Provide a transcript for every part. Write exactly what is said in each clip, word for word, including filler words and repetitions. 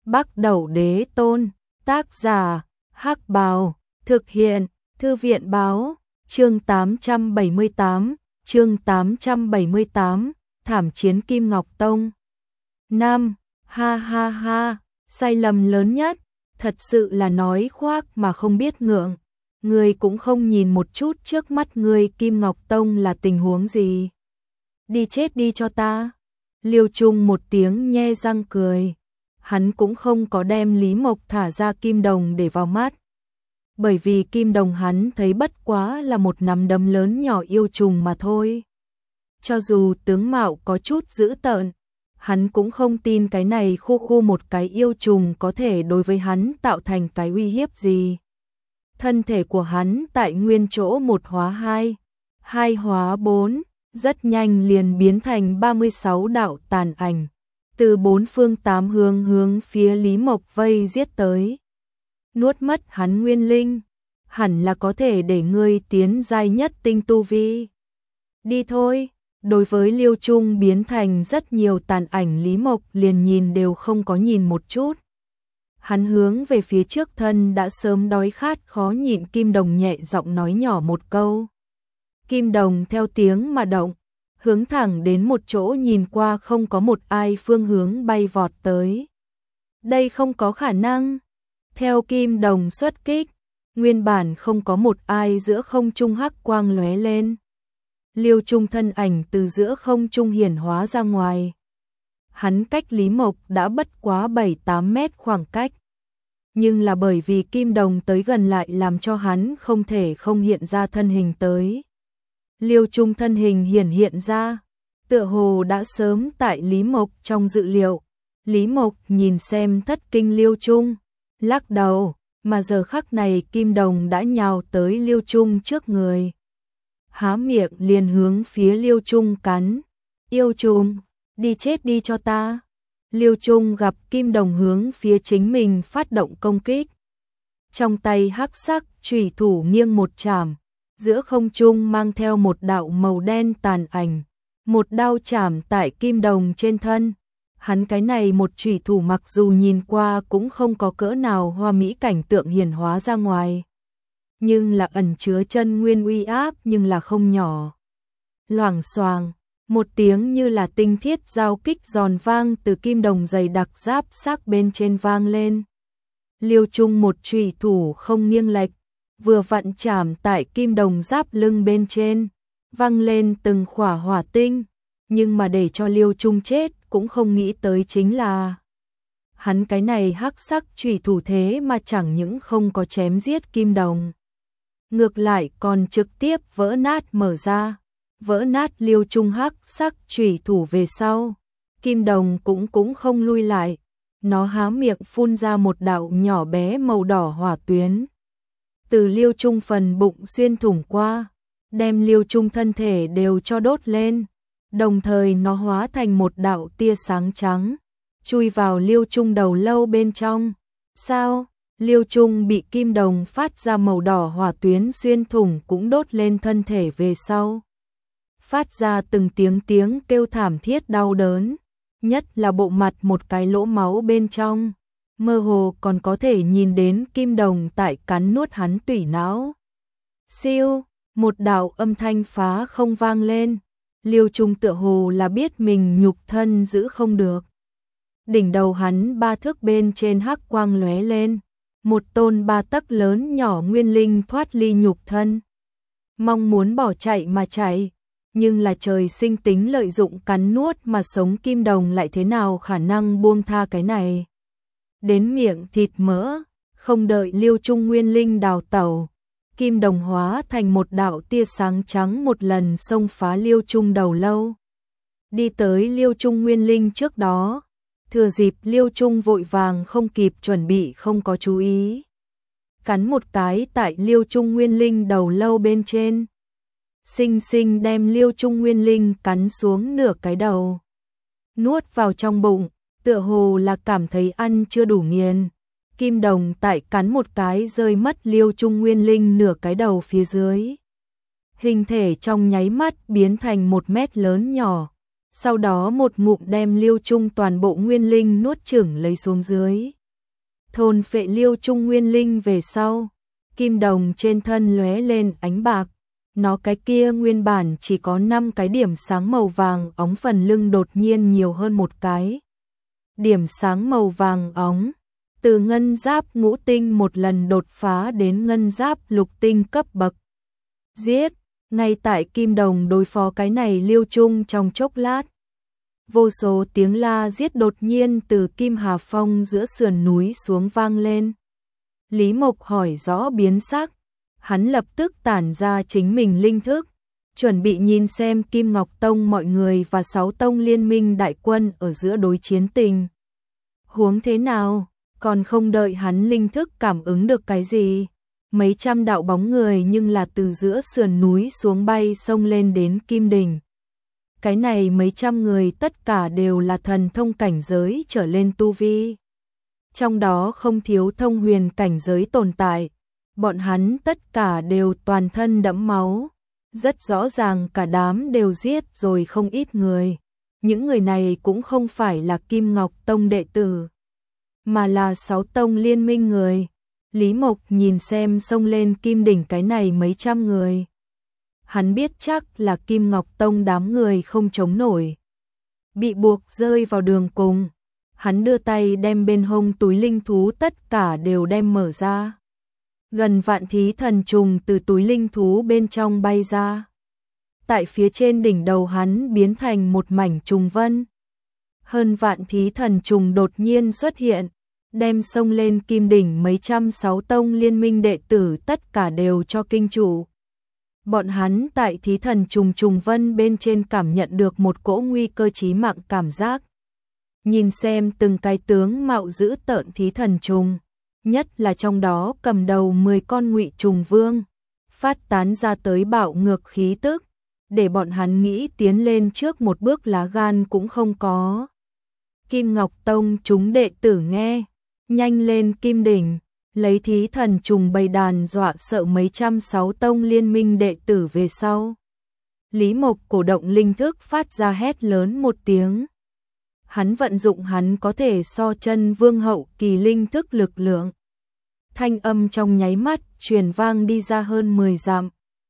Bắc Đẩu Đế Tôn, tác giả, Hắc Bào, thực hiện, Thư viện Báo, chương tám trăm bảy mươi tám, chương tám trăm bảy mươi tám, thảm chiến Kim Ngọc Tông. Năm, ha ha ha, sai lầm lớn nhất, thật sự là nói khoác mà không biết ngượng. Ngươi cũng không nhìn một chút trước mắt ngươi Kim Ngọc Tông là tình huống gì. Đi chết đi cho ta. Liêu Trung một tiếng nhe răng cười. Hắn cũng không có đem Lý Mộc thả ra Kim Đồng để vào mắt. Bởi vì Kim Đồng hắn thấy bất quá là một nắm đấm lớn nhỏ yêu trùng mà thôi. Cho dù tướng mạo có chút dữ tợn, hắn cũng không tin cái này khu khu một cái yêu trùng có thể đối với hắn tạo thành cái uy hiếp gì. Thân thể của hắn tại nguyên chỗ một hóa hai, hai hóa bốn, rất nhanh liền biến thành ba mươi sáu đạo tàn ảnh, từ bốn phương tám hướng hướng phía Lý Mộc vây giết tới. Nuốt mất hắn nguyên linh, hẳn là có thể để ngươi tiến giai nhất tinh tu vi. Đi thôi. Đối với Liêu Trung biến thành rất nhiều tàn ảnh, Lý Mộc liền nhìn đều không có nhìn một chút. Hắn hướng về phía trước thân đã sớm đói khát khó nhịn Kim Đồng nhẹ giọng nói nhỏ một câu. Kim Đồng theo tiếng mà động, hướng thẳng đến một chỗ nhìn qua không có một ai phương hướng bay vọt tới. Đây không có khả năng. Theo Kim Đồng xuất kích, nguyên bản không có một ai giữa không trung hắc quang lóe lên. Liêu Trung thân ảnh từ giữa không trung hiển hóa ra ngoài. Hắn cách Lý Mộc đã bất quá bảy tám mét khoảng cách. Nhưng là bởi vì Kim Đồng tới gần lại làm cho hắn không thể không hiện ra thân hình tới. Liêu Trung thân hình hiển hiện ra, tựa hồ đã sớm tại Lý Mộc trong dự liệu. Lý Mộc nhìn xem thất kinh Liêu Trung, lắc đầu, mà giờ khắc này Kim Đồng đã nhào tới Liêu Trung trước người. Há miệng liền hướng phía Liêu Trung cắn. Yêu trùng, đi chết đi cho ta. Liêu Trung gặp Kim Đồng hướng phía chính mình phát động công kích. Trong tay hắc sắc chủy thủ nghiêng một chảm, giữa không trung mang theo một đạo màu đen tàn ảnh, một đao chảm tại Kim Đồng trên thân. Hắn cái này một chủy thủ mặc dù nhìn qua cũng không có cỡ nào hoa mỹ cảnh tượng hiển hóa ra ngoài, nhưng là ẩn chứa chân nguyên uy áp nhưng là không nhỏ. Loảng xoàng, một tiếng như là tinh thiết giao kích giòn vang từ Kim Đồng dày đặc giáp xác bên trên vang lên. Liêu Trung một chủy thủ không nghiêng lệch, vừa vặn chạm tại Kim Đồng giáp lưng bên trên, vang lên từng khỏa hỏa tinh, nhưng mà để cho Liêu Trung chết cũng không nghĩ tới chính là hắn cái này hắc sắc chủy thủ thế mà chẳng những không có chém giết Kim Đồng, ngược lại còn trực tiếp vỡ nát mở ra, vỡ nát Liêu Trung hắc sắc chủy thủ về sau. Kim Đồng cũng cũng không lui lại, nó há miệng phun ra một đạo nhỏ bé màu đỏ hỏa tuyến, từ Liêu Trung phần bụng xuyên thủng qua, đem Liêu Trung thân thể đều cho đốt lên, đồng thời nó hóa thành một đạo tia sáng trắng, chui vào Liêu Trung đầu lâu bên trong. Sao? Liêu Trung bị Kim Đồng phát ra màu đỏ hỏa tuyến xuyên thủng cũng đốt lên thân thể về sau, phát ra từng tiếng tiếng kêu thảm thiết đau đớn, nhất là bộ mặt một cái lỗ máu bên trong, mơ hồ còn có thể nhìn đến Kim Đồng tại cắn nuốt hắn tủy não. Siêu, một đạo âm thanh phá không vang lên. Liêu Trung tựa hồ là biết mình nhục thân giữ không được. Đỉnh đầu hắn ba thước bên trên hắc quang lóe lên, một tôn ba tấc lớn nhỏ nguyên linh thoát ly nhục thân, mong muốn bỏ chạy mà chạy, nhưng là trời sinh tính lợi dụng cắn nuốt mà sống Kim Đồng lại thế nào khả năng buông tha cái này. Đến miệng thịt mỡ, không đợi Liêu Trung nguyên linh đào tẩu, Kim Đồng hóa thành một đạo tia sáng trắng một lần xông phá Liêu Trung đầu lâu, đi tới Liêu Trung nguyên linh trước đó. Thừa dịp Liêu Trung vội vàng không kịp chuẩn bị không có chú ý, cắn một cái tại Liêu Trung nguyên linh đầu lâu bên trên, xinh xinh đem Liêu Trung nguyên linh cắn xuống nửa cái đầu, nuốt vào trong bụng, tựa hồ là cảm thấy ăn chưa đủ nghiền. Kim Đồng tại cắn một cái rơi mất Liêu Trung nguyên linh nửa cái đầu phía dưới, hình thể trong nháy mắt biến thành một mét lớn nhỏ. Sau đó một ngụm đem Liêu Trung toàn bộ nguyên linh nuốt chửng lấy xuống dưới. thôn phệ Liêu Trung Nguyên Linh về sau, kim đồng trên thân lóe lên ánh bạc, nó cái kia nguyên bản chỉ có năm cái điểm sáng màu vàng óng phần lưng đột nhiên nhiều hơn một cái. Điểm sáng màu vàng óng, từ ngân giáp ngũ tinh một lần đột phá đến ngân giáp lục tinh cấp bậc. Giết, ngay tại kim đồng đối phó cái này Liêu Trung trong chốc lát. Vô số tiếng la giết đột nhiên từ Kim Hà Phong giữa sườn núi xuống vang lên. Lý Mộc hỏi rõ biến sắc, hắn lập tức tản ra chính mình linh thức, chuẩn bị nhìn xem Kim Ngọc Tông mọi người và sáu tông liên minh đại quân ở giữa đối chiến tình huống thế nào, còn không đợi hắn linh thức cảm ứng được cái gì. Mấy trăm đạo bóng người nhưng là từ giữa sườn núi xuống bay xông lên đến Kim Đỉnh. Cái này mấy trăm người tất cả đều là thần thông cảnh giới trở lên tu vi. Trong đó không thiếu thông huyền cảnh giới tồn tại. Bọn hắn tất cả đều toàn thân đẫm máu. Rất rõ ràng cả đám đều giết rồi không ít người. Những người này cũng không phải là Kim Ngọc Tông đệ tử, mà là sáu tông liên minh người. Lý Mộc nhìn xem xông lên Kim Đỉnh cái này mấy trăm người. Hắn biết chắc là Kim Ngọc Tông đám người không chống nổi, bị buộc rơi vào đường cùng. Hắn đưa tay đem bên hông túi linh thú tất cả đều đem mở ra. Gần vạn thí thần trùng từ túi linh thú bên trong bay ra. Tại phía trên đỉnh đầu hắn biến thành một mảnh trùng vân. Hơn vạn thí thần trùng đột nhiên xuất hiện, đem xông lên Kim Đỉnh mấy trăm sáu tông liên minh đệ tử tất cả đều cho kinh chủ. Bọn hắn tại thí thần trùng trùng vân bên trên cảm nhận được một cỗ nguy cơ chí mạng cảm giác. Nhìn xem từng cái tướng mạo dữ tợn thí thần trùng, nhất là trong đó cầm đầu mười con ngụy trùng vương, phát tán ra tới bạo ngược khí tức, để bọn hắn nghĩ tiến lên trước một bước lá gan cũng không có. Kim Ngọc Tông chúng đệ tử nghe, nhanh lên Kim Đỉnh, lấy thí thần trùng bầy đàn dọa sợ mấy trăm sáu tông liên minh đệ tử về sau. Lý Mộc cổ động linh thức phát ra hét lớn một tiếng. Hắn vận dụng hắn có thể so chân vương hậu kỳ linh thức lực lượng. Thanh âm trong nháy mắt truyền vang đi ra hơn mười dặm.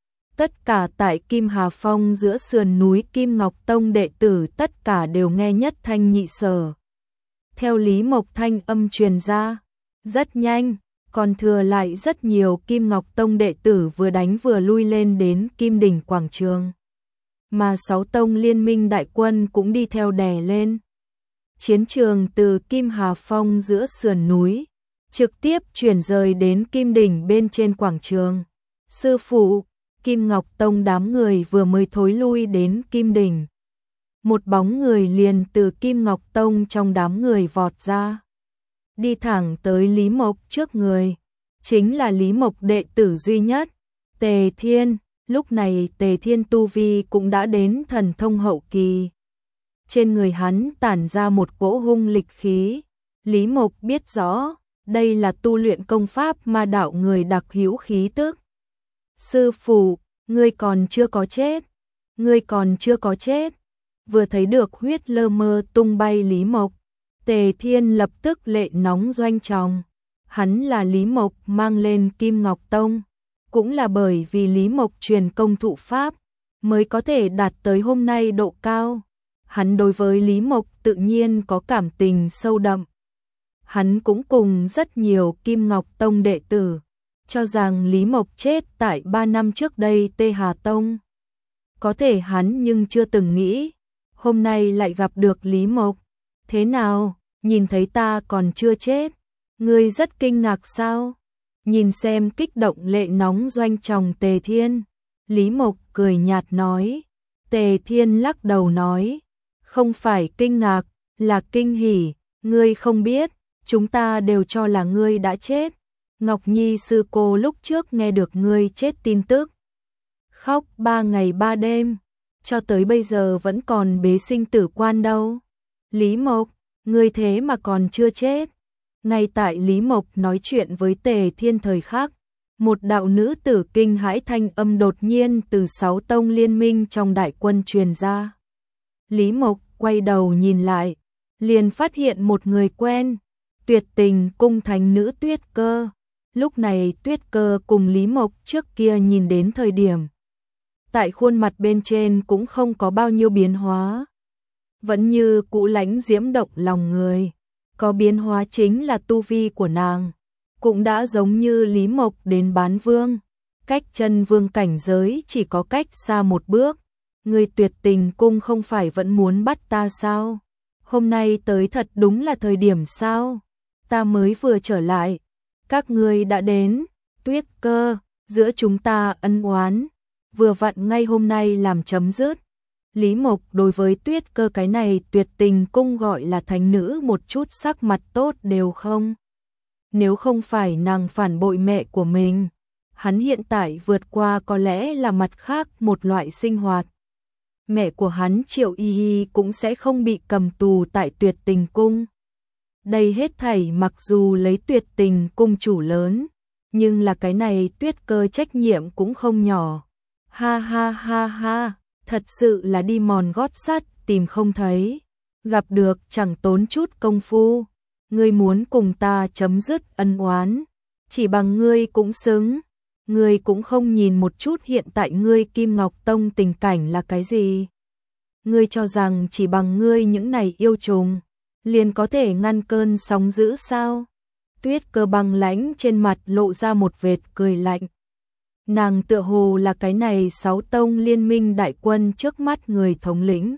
Tất cả tại Kim Hà Phong giữa sườn núi Kim Ngọc Tông đệ tử tất cả đều nghe nhất thanh nhị sở. Theo Lý Mộc thanh âm truyền ra, rất nhanh, còn thừa lại rất nhiều Kim Ngọc Tông đệ tử vừa đánh vừa lui lên đến Kim Đỉnh quảng trường. Mà sáu tông liên minh đại quân cũng đi theo đè lên. Chiến trường từ Kim Hà Phong giữa sườn núi, trực tiếp chuyển rời đến Kim Đỉnh bên trên quảng trường. Sư phụ, Kim Ngọc Tông đám người vừa mới thối lui đến Kim Đỉnh. Một bóng người liền từ Kim Ngọc Tông trong đám người vọt ra, đi thẳng tới Lý Mộc trước người. Chính là Lý Mộc đệ tử duy nhất, Tề Thiên. Lúc này Tề Thiên tu vi cũng đã đến thần thông hậu kỳ. Trên người hắn tản ra một cỗ hung lịch khí. Lý Mộc biết rõ, đây là tu luyện công pháp ma đạo người đặc hữu khí tức. Sư phụ, ngươi còn chưa có chết, ngươi còn chưa có chết. Vừa thấy được huyết lơ mơ tung bay Lý Mộc, Tề Thiên lập tức lệ nóng doanh tròng. Hắn là Lý Mộc mang lên Kim Ngọc Tông, cũng là bởi vì Lý Mộc truyền công thụ pháp, mới có thể đạt tới hôm nay độ cao. Hắn đối với Lý Mộc tự nhiên có cảm tình sâu đậm. Hắn cũng cùng rất nhiều Kim Ngọc Tông đệ tử, cho rằng Lý Mộc chết tại ba năm trước đây Tê Hà Tông. Có thể hắn nhưng chưa từng nghĩ, hôm nay lại gặp được Lý Mộc. Thế nào, nhìn thấy ta còn chưa chết, ngươi rất kinh ngạc sao? Nhìn xem kích động lệ nóng doanh tròng Tề Thiên, Lý Mộc cười nhạt nói. Tề Thiên lắc đầu nói, không phải kinh ngạc, là kinh hỉ. Ngươi không biết, chúng ta đều cho là ngươi đã chết. Ngọc Nhi sư cô lúc trước nghe được ngươi chết tin tức, khóc ba ngày ba đêm, cho tới bây giờ vẫn còn bế sinh tử quan đâu. Lý Mộc, ngươi thế mà còn chưa chết. Ngay tại Lý Mộc nói chuyện với Tề Thiên thời khắc, một đạo nữ tử kinh hãi thanh âm đột nhiên từ sáu tông liên minh trong đại quân truyền ra. Lý Mộc quay đầu nhìn lại, liền phát hiện một người quen. Tuyệt Tình cung thánh nữ Tuyết Cơ. Lúc này Tuyết Cơ cùng Lý Mộc trước kia nhìn đến thời điểm. Tại khuôn mặt bên trên cũng không có bao nhiêu biến hóa. Vẫn như cũ lãnh diễm động lòng người. Có biến hóa chính là tu vi của nàng. Cũng đã giống như Lý Mộc đến bán vương. Cách chân vương cảnh giới chỉ có cách xa một bước. Người Tuyệt Tình cung không phải vẫn muốn bắt ta sao? Hôm nay tới thật đúng là thời điểm sao? Ta mới vừa trở lại. Các ngươi đã đến. Tuyết Cơ, giữa chúng ta ân oán. Vừa vặn ngay hôm nay làm chấm dứt. Lý Mộc đối với Tuyết Cơ cái này Tuyệt Tình cung gọi là thánh nữ một chút sắc mặt tốt đều không. Nếu không phải nàng phản bội mẹ của mình, hắn hiện tại vượt qua có lẽ là mặt khác một loại sinh hoạt. Mẹ của hắn Triệu Y Y cũng sẽ không bị cầm tù tại Tuyệt Tình cung. Đây hết thảy mặc dù lấy Tuyệt Tình cung chủ lớn, nhưng là cái này Tuyết Cơ trách nhiệm cũng không nhỏ. Ha ha ha ha, thật sự là đi mòn gót sắt tìm không thấy, gặp được chẳng tốn chút công phu. Ngươi muốn cùng ta chấm dứt ân oán, chỉ bằng ngươi cũng xứng. Ngươi cũng không nhìn một chút hiện tại ngươi Kim Ngọc Tông tình cảnh là cái gì. Ngươi cho rằng chỉ bằng ngươi những này yêu trùng, liền có thể ngăn cơn sóng dữ sao? Tuyết Cơ băng lãnh trên mặt lộ ra một vệt cười lạnh. Nàng tựa hồ là cái này sáu tông liên minh đại quân trước mắt người thống lĩnh.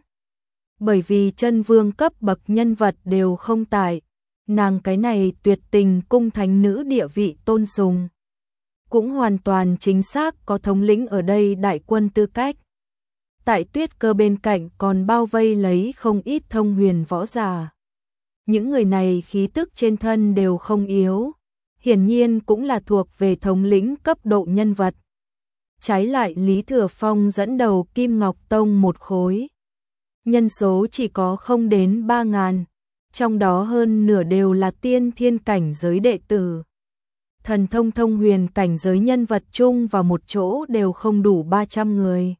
Bởi vì chân vương cấp bậc nhân vật đều không tại, nàng cái này Tuyệt Tình cung thánh nữ địa vị tôn sùng. Cũng hoàn toàn chính xác có thống lĩnh ở đây đại quân tư cách. Tại Tuyết Cơ bên cạnh còn bao vây lấy không ít thông huyền võ giả. Những người này khí tức trên thân đều không yếu, hiển nhiên cũng là thuộc về thống lĩnh cấp độ nhân vật. Trái lại Lý Thừa Phong dẫn đầu Kim Ngọc Tông một khối. Nhân số chỉ có không đến ba ngàn, trong đó hơn nửa đều là tiên thiên cảnh giới đệ tử. Thần thông thông huyền cảnh giới nhân vật chung vào một chỗ đều không đủ ba trăm người.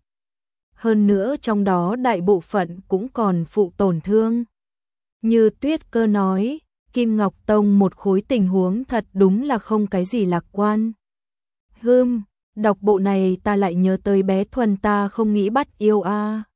Hơn nữa trong đó đại bộ phận cũng còn phụ tổn thương. Như Tuyết Cơ nói, Kim Ngọc Tông một khối tình huống thật đúng là không cái gì lạc quan. Hừm, đọc bộ này ta lại nhớ tới bé Thuần ta không nghĩ bắt yêu a.